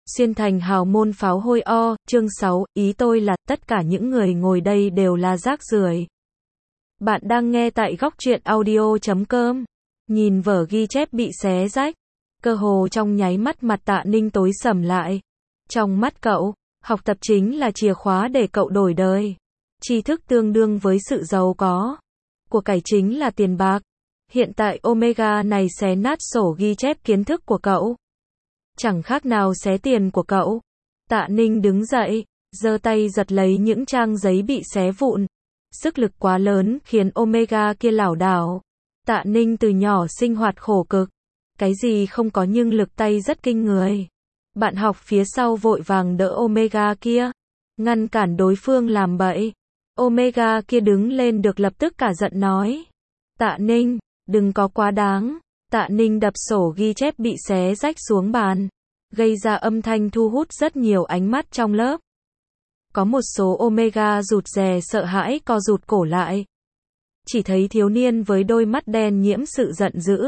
Xuyên thành hào môn pháo hôi o, chương 6, ý tôi là, tất cả những người ngồi đây đều là rác rưởi. Bạn đang nghe tại góc truyện audio.com. Nhìn vở ghi chép bị xé rách, cơ hồ trong nháy mắt mặt Tạ Ninh tối sầm lại. Trong mắt cậu, học tập chính là chìa khóa để cậu đổi đời. Tri thức tương đương với sự giàu có. Của cải chính là tiền bạc. Hiện tại Omega này xé nát sổ ghi chép kiến thức của cậu. Chẳng khác nào xé tiền của cậu. Tạ Ninh đứng dậy, giơ tay giật lấy những trang giấy bị xé vụn. Sức lực quá lớn khiến Omega kia lảo đảo. Tạ Ninh từ nhỏ sinh hoạt khổ cực. Cái gì không có nhưng lực tay rất kinh người. Bạn học phía sau vội vàng đỡ Omega kia, ngăn cản đối phương làm bậy. Omega kia đứng lên được lập tức cả giận nói. Tạ Ninh, đừng có quá đáng. Tạ Ninh đập sổ ghi chép bị xé rách xuống bàn, gây ra âm thanh thu hút rất nhiều ánh mắt trong lớp. Có một số Omega rụt rè sợ hãi co rụt cổ lại. Chỉ thấy thiếu niên với đôi mắt đen nhiễm sự giận dữ.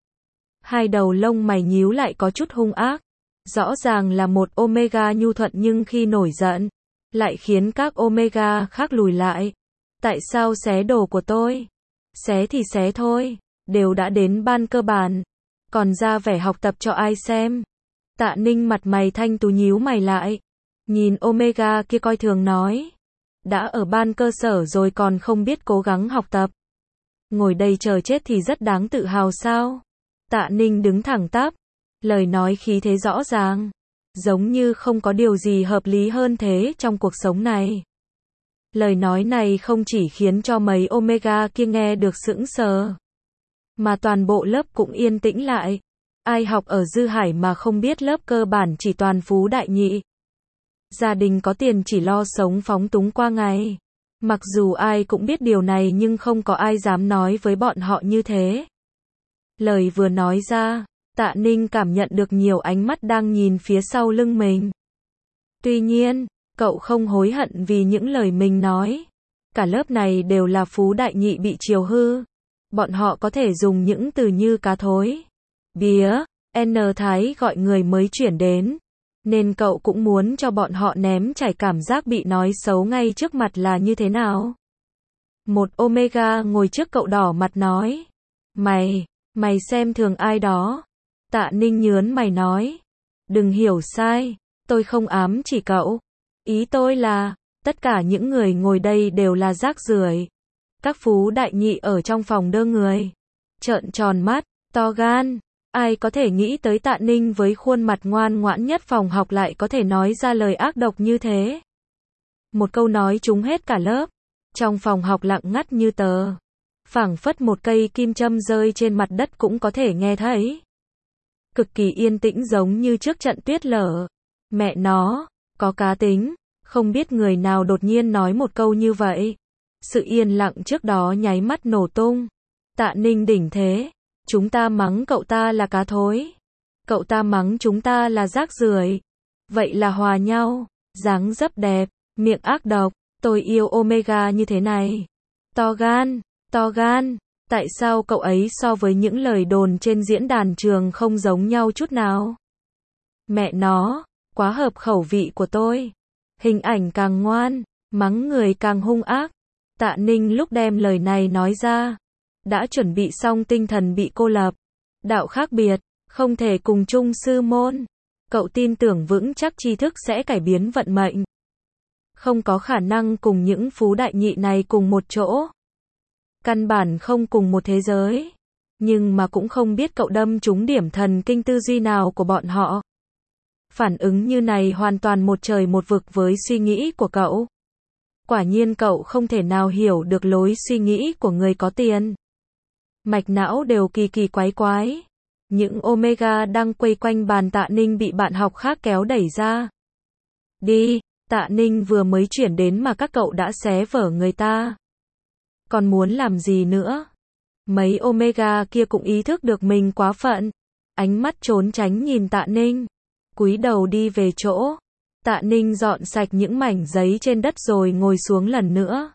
Hai đầu lông mày nhíu lại có chút hung ác. Rõ ràng là một Omega nhu thuận nhưng khi nổi giận, lại khiến các Omega khác lùi lại. Tại sao xé đồ của tôi? Xé thì xé thôi. Đều đã đến ban cơ bản, còn ra vẻ học tập cho ai xem. Tạ Ninh mặt mày thanh tú nhíu mày lại, nhìn Omega kia coi thường nói. Đã ở ban cơ sở rồi còn không biết cố gắng học tập. Ngồi đây chờ chết thì rất đáng tự hào sao? Tạ Ninh đứng thẳng tắp, lời nói khí thế rõ ràng, giống như không có điều gì hợp lý hơn thế trong cuộc sống này. Lời nói này không chỉ khiến cho mấy Omega kia nghe được sững sờ, mà toàn bộ lớp cũng yên tĩnh lại. Ai học ở Dư Hải mà không biết lớp cơ bản chỉ toàn phú đại nhị. Gia đình có tiền chỉ lo sống phóng túng qua ngày. Mặc dù ai cũng biết điều này nhưng không có ai dám nói với bọn họ như thế. Lời vừa nói ra, Tạ Ninh cảm nhận được nhiều ánh mắt đang nhìn phía sau lưng mình. Tuy nhiên, cậu không hối hận vì những lời mình nói. Cả lớp này đều là phú đại nhị bị chiều hư. Bọn họ có thể dùng những từ như cá thối, bía, N Thái gọi người mới chuyển đến. Nên cậu cũng muốn cho bọn họ ném trải cảm giác bị nói xấu ngay trước mặt là như thế nào. Một Omega ngồi trước cậu đỏ mặt nói. Mày xem thường ai đó. Tạ Ninh nhớn mày nói. Đừng hiểu sai, tôi không ám chỉ cậu. Ý tôi là, tất cả những người ngồi đây đều là rác rưởi. Các phú đại nhị ở trong phòng đơ người, trợn tròn mắt, to gan. Ai có thể nghĩ tới Tạ Ninh với khuôn mặt ngoan ngoãn nhất phòng học lại có thể nói ra lời ác độc như thế. Một câu nói trúng hết cả lớp. Trong phòng học lặng ngắt như tờ. Phảng phất một cây kim châm rơi trên mặt đất cũng có thể nghe thấy. Cực kỳ yên tĩnh giống như trước trận tuyết lở. Mẹ nó, có cá tính. Không biết người nào đột nhiên nói một câu như vậy. Sự yên lặng trước đó nháy mắt nổ tung. Tạ Ninh đỉnh thế. Chúng ta mắng cậu ta là cá thối. Cậu ta mắng chúng ta là rác rưởi. Vậy là hòa nhau. Dáng dấp đẹp, miệng ác độc. Tôi yêu Omega như thế này. To gan. Tại sao cậu ấy so với những lời đồn trên diễn đàn trường không giống nhau chút nào? Mẹ nó, quá hợp khẩu vị của tôi. Hình ảnh càng ngoan, mắng người càng hung ác. Tạ Ninh lúc đem lời này nói ra, đã chuẩn bị xong tinh thần bị cô lập. Đạo khác biệt, không thể cùng chung sư môn. Cậu tin tưởng vững chắc tri thức sẽ cải biến vận mệnh. Không có khả năng cùng những phú đại nhị này cùng một chỗ. Căn bản không cùng một thế giới. Nhưng mà cũng không biết cậu đâm trúng điểm thần kinh tư duy nào của bọn họ. Phản ứng như này hoàn toàn một trời một vực với suy nghĩ của cậu. Quả nhiên cậu không thể nào hiểu được lối suy nghĩ của người có tiền. Mạch não đều kỳ kỳ quái quái. Những Omega đang quây quanh bàn Tạ Ninh bị bạn học khác kéo đẩy ra. Đi, Tạ Ninh vừa mới chuyển đến mà các cậu đã xé vở người ta. Còn muốn làm gì nữa? Mấy Omega kia cũng ý thức được mình quá phận. Ánh mắt trốn tránh nhìn Tạ Ninh. Cúi đầu đi về chỗ. Tạ Ninh dọn sạch những mảnh giấy trên đất rồi ngồi xuống lần nữa.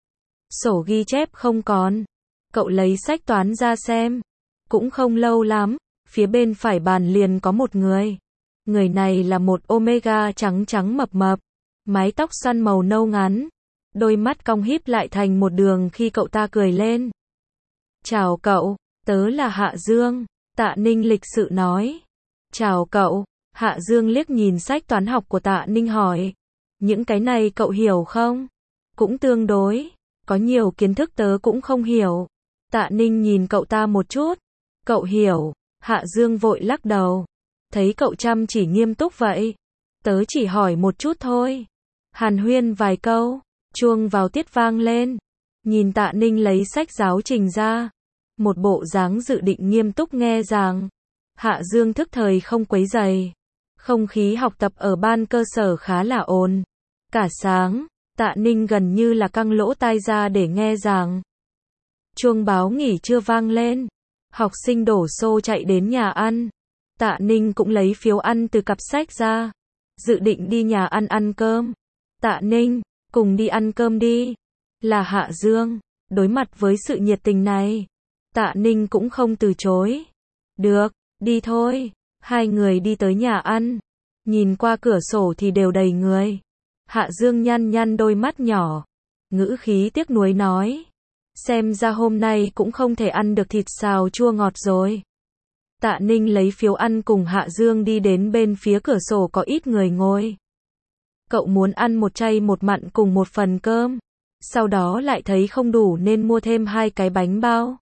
Sổ ghi chép không còn. Cậu lấy sách toán ra xem. Cũng không lâu lắm, phía bên phải bàn liền có một người. Người này là một Omega trắng trắng mập mập, mái tóc xoăn màu nâu ngắn, đôi mắt cong híp lại thành một đường khi cậu ta cười lên. Chào cậu, tớ là Hạ Dương, Tạ Ninh lịch sự nói. Chào cậu, Hạ Dương liếc nhìn sách toán học của Tạ Ninh hỏi. Những cái này cậu hiểu không? Cũng tương đối, có nhiều kiến thức tớ cũng không hiểu. Tạ Ninh nhìn cậu ta một chút. Cậu hiểu, Hạ Dương vội lắc đầu. Thấy cậu chăm chỉ nghiêm túc vậy. Tớ chỉ hỏi một chút thôi. Hàn huyên vài câu, chuông vào tiết vang lên. Nhìn Tạ Ninh lấy sách giáo trình ra. Một bộ dáng dự định nghiêm túc nghe giảng. Hạ Dương thức thời không quấy rầy. Không khí học tập ở ban cơ sở khá là ồn. Cả sáng, Tạ Ninh gần như là căng lỗ tai ra để nghe giảng. Chuông báo nghỉ trưa vang lên. Học sinh đổ xô chạy đến nhà ăn. Tạ Ninh cũng lấy phiếu ăn từ cặp sách ra. Dự định đi nhà ăn ăn cơm. Tạ Ninh, cùng đi ăn cơm đi. Là Hạ Dương. Đối mặt với sự nhiệt tình này, Tạ Ninh cũng không từ chối. Được, đi thôi. Hai người đi tới nhà ăn. Nhìn qua cửa sổ thì đều đầy người. Hạ Dương nhăn nhăn đôi mắt nhỏ. Ngữ khí tiếc nuối nói. Xem ra hôm nay cũng không thể ăn được thịt xào chua ngọt rồi. Tạ Ninh lấy phiếu ăn cùng Hạ Dương đi đến bên phía cửa sổ có ít người ngồi. Cậu muốn ăn một chay một mặn cùng một phần cơm. Sau đó lại thấy không đủ nên mua thêm 2 cái bánh bao.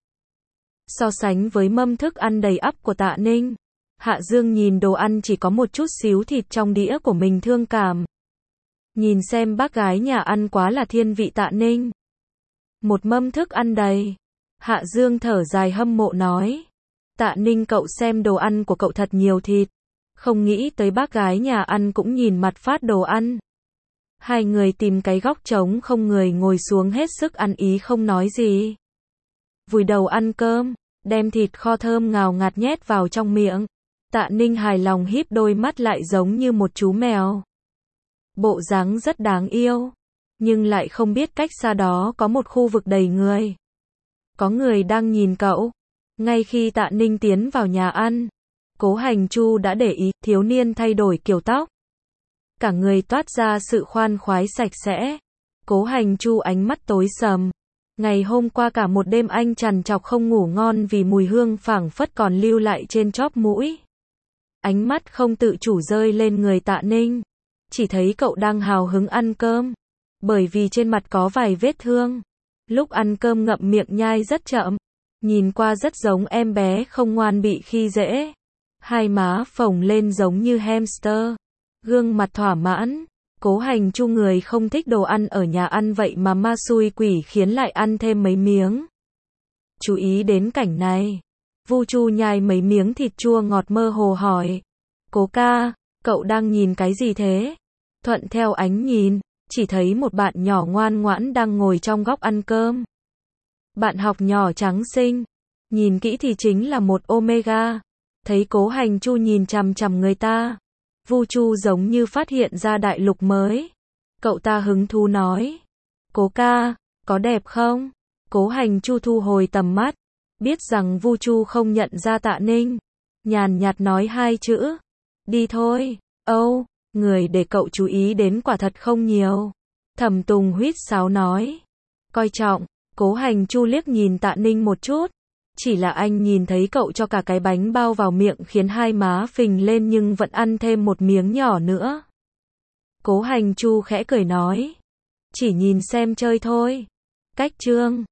So sánh với mâm thức ăn đầy ắp của Tạ Ninh, Hạ Dương nhìn đồ ăn chỉ có một chút xíu thịt trong đĩa của mình thương cảm. Nhìn xem bác gái nhà ăn quá là thiên vị Tạ Ninh. Một mâm thức ăn đầy. Hạ Dương thở dài hâm mộ nói. Tạ Ninh cậu xem đồ ăn của cậu thật nhiều thịt. Không nghĩ tới bác gái nhà ăn cũng nhìn mặt phát đồ ăn. Hai người tìm cái góc trống không người ngồi xuống hết sức ăn ý không nói gì. Vùi đầu ăn cơm, đem thịt kho thơm ngào ngạt nhét vào trong miệng. Tạ Ninh hài lòng híp đôi mắt lại giống như một chú mèo. Bộ dáng rất đáng yêu, nhưng lại không biết cách xa đó có một khu vực đầy người. Có người đang nhìn cậu. Ngay khi Tạ Ninh tiến vào nhà ăn, Cố Hành Chu đã để ý, thiếu niên thay đổi kiểu tóc. Cả người toát ra sự khoan khoái sạch sẽ. Cố Hành Chu ánh mắt tối sầm. Ngày hôm qua cả một đêm anh trằn trọc không ngủ ngon vì mùi hương phảng phất còn lưu lại trên chóp mũi. Ánh mắt không tự chủ rơi lên người Tạ Ninh. Chỉ thấy cậu đang hào hứng ăn cơm. Bởi vì trên mặt có vài vết thương. Lúc ăn cơm ngậm miệng nhai rất chậm. Nhìn qua rất giống em bé không ngoan bị khi dễ. Hai má phồng lên giống như hamster. Gương mặt thỏa mãn. Cố Hành Chu người không thích đồ ăn ở nhà ăn vậy mà ma xui quỷ khiến lại ăn thêm mấy miếng. Chú ý đến cảnh này. Vu Chu nhai mấy miếng thịt chua ngọt mơ hồ hỏi. Cố ca, cậu đang nhìn cái gì thế? Thuận theo ánh nhìn, chỉ thấy một bạn nhỏ ngoan ngoãn đang ngồi trong góc ăn cơm. Bạn học nhỏ trắng xinh. Nhìn kỹ thì chính là một Omega. Thấy Cố Hành Chu nhìn chằm chằm người ta. Vu Chu giống như phát hiện ra đại lục mới. Cậu ta hứng thú nói. Cố ca, có đẹp không? Cố Hành Chu thu hồi tầm mắt. Biết rằng Vu Chu không nhận ra Tạ Ninh. Nhàn nhạt nói 2 chữ. Đi thôi. Âu, người để cậu chú ý đến quả thật không nhiều. Thẩm Tùng huýt sáo nói. Coi trọng. Cố Hành Chu liếc nhìn Tạ Ninh một chút. Chỉ là anh nhìn thấy cậu cho cả cái bánh bao vào miệng khiến hai má phình lên nhưng vẫn ăn thêm một miếng nhỏ nữa. Cố Hành Chu khẽ cười nói. Chỉ nhìn xem chơi thôi. Cách chương